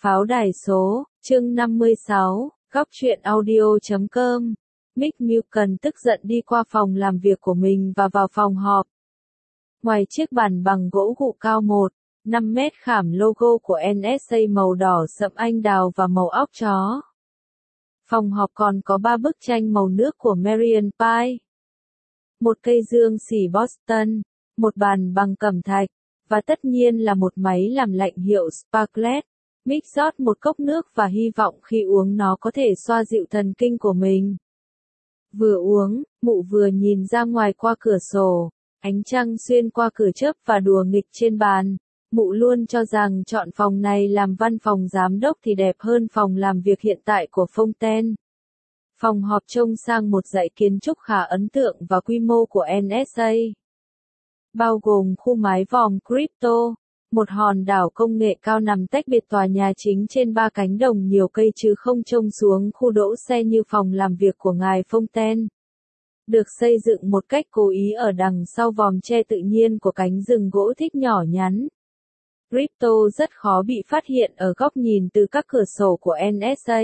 Pháo đài số, chương 56, góc truyện audio.com. Mick Mulken tức giận đi qua phòng làm việc của mình và vào phòng họp. Ngoài chiếc bàn bằng gỗ gụ cao 1,5 mét khảm logo của NSA màu đỏ sậm anh đào và màu óc chó. Phòng họp còn có 3 bức tranh màu nước của Marion Pie, một cây dương xỉ Boston, một bàn bằng cẩm thạch, và tất nhiên là một máy làm lạnh hiệu Sparklet. Mick rót một cốc nước và hy vọng khi uống nó có thể xoa dịu thần kinh của mình. Vừa uống, mụ vừa nhìn ra ngoài qua cửa sổ, ánh trăng xuyên qua cửa chớp và đùa nghịch trên bàn. Mụ luôn cho rằng chọn phòng này làm văn phòng giám đốc thì đẹp hơn phòng làm việc hiện tại của Fontaine. Phòng họp trông sang một dãy kiến trúc khá ấn tượng và quy mô của NSA, bao gồm khu mái vòm crypto, một hòn đảo công nghệ cao nằm tách biệt tòa nhà chính trên 3 cánh đồng nhiều cây chứ không trông xuống khu đỗ xe như phòng làm việc của ngài Fontaine. Được xây dựng một cách cố ý ở đằng sau vòm tre tự nhiên của cánh rừng gỗ thích nhỏ nhắn. Crypto rất khó bị phát hiện ở góc nhìn từ các cửa sổ của NSA.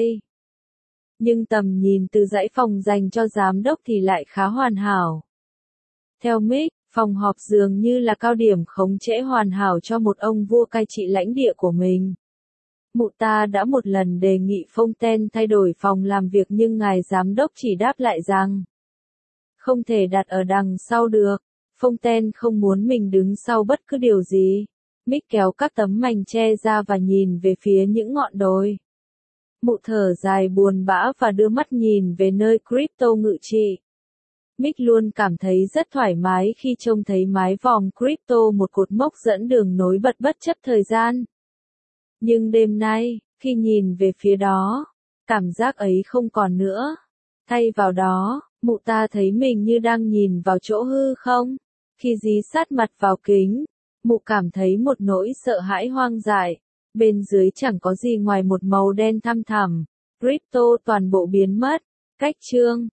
Nhưng tầm nhìn từ dãy phòng dành cho giám đốc thì lại khá hoàn hảo. Theo Mick, phòng họp dường như là cao điểm khống chế hoàn hảo cho một ông vua cai trị lãnh địa của mình. Mụ ta đã một lần đề nghị Fontaine thay đổi phòng làm việc nhưng ngài giám đốc chỉ đáp lại rằng không thể đặt ở đằng sau được. Fontaine không muốn mình đứng sau bất cứ điều gì. Mick kéo các tấm mành che ra và nhìn về phía những ngọn đồi. Mụ thở dài buồn bã và đưa mắt nhìn về nơi crypto ngự trị. Mick luôn cảm thấy rất thoải mái khi trông thấy mái vòm crypto, một cột mốc dẫn đường nối bật bất chấp thời gian. Nhưng đêm nay, khi nhìn về phía đó, cảm giác ấy không còn nữa. Thay vào đó, mụ ta thấy mình như đang nhìn vào chỗ hư không. Khi dí sát mặt vào kính, mụ cảm thấy một nỗi sợ hãi hoang dại. Bên dưới chẳng có gì ngoài một màu đen thăm thẳm. Crypto toàn bộ biến mất. Cách chương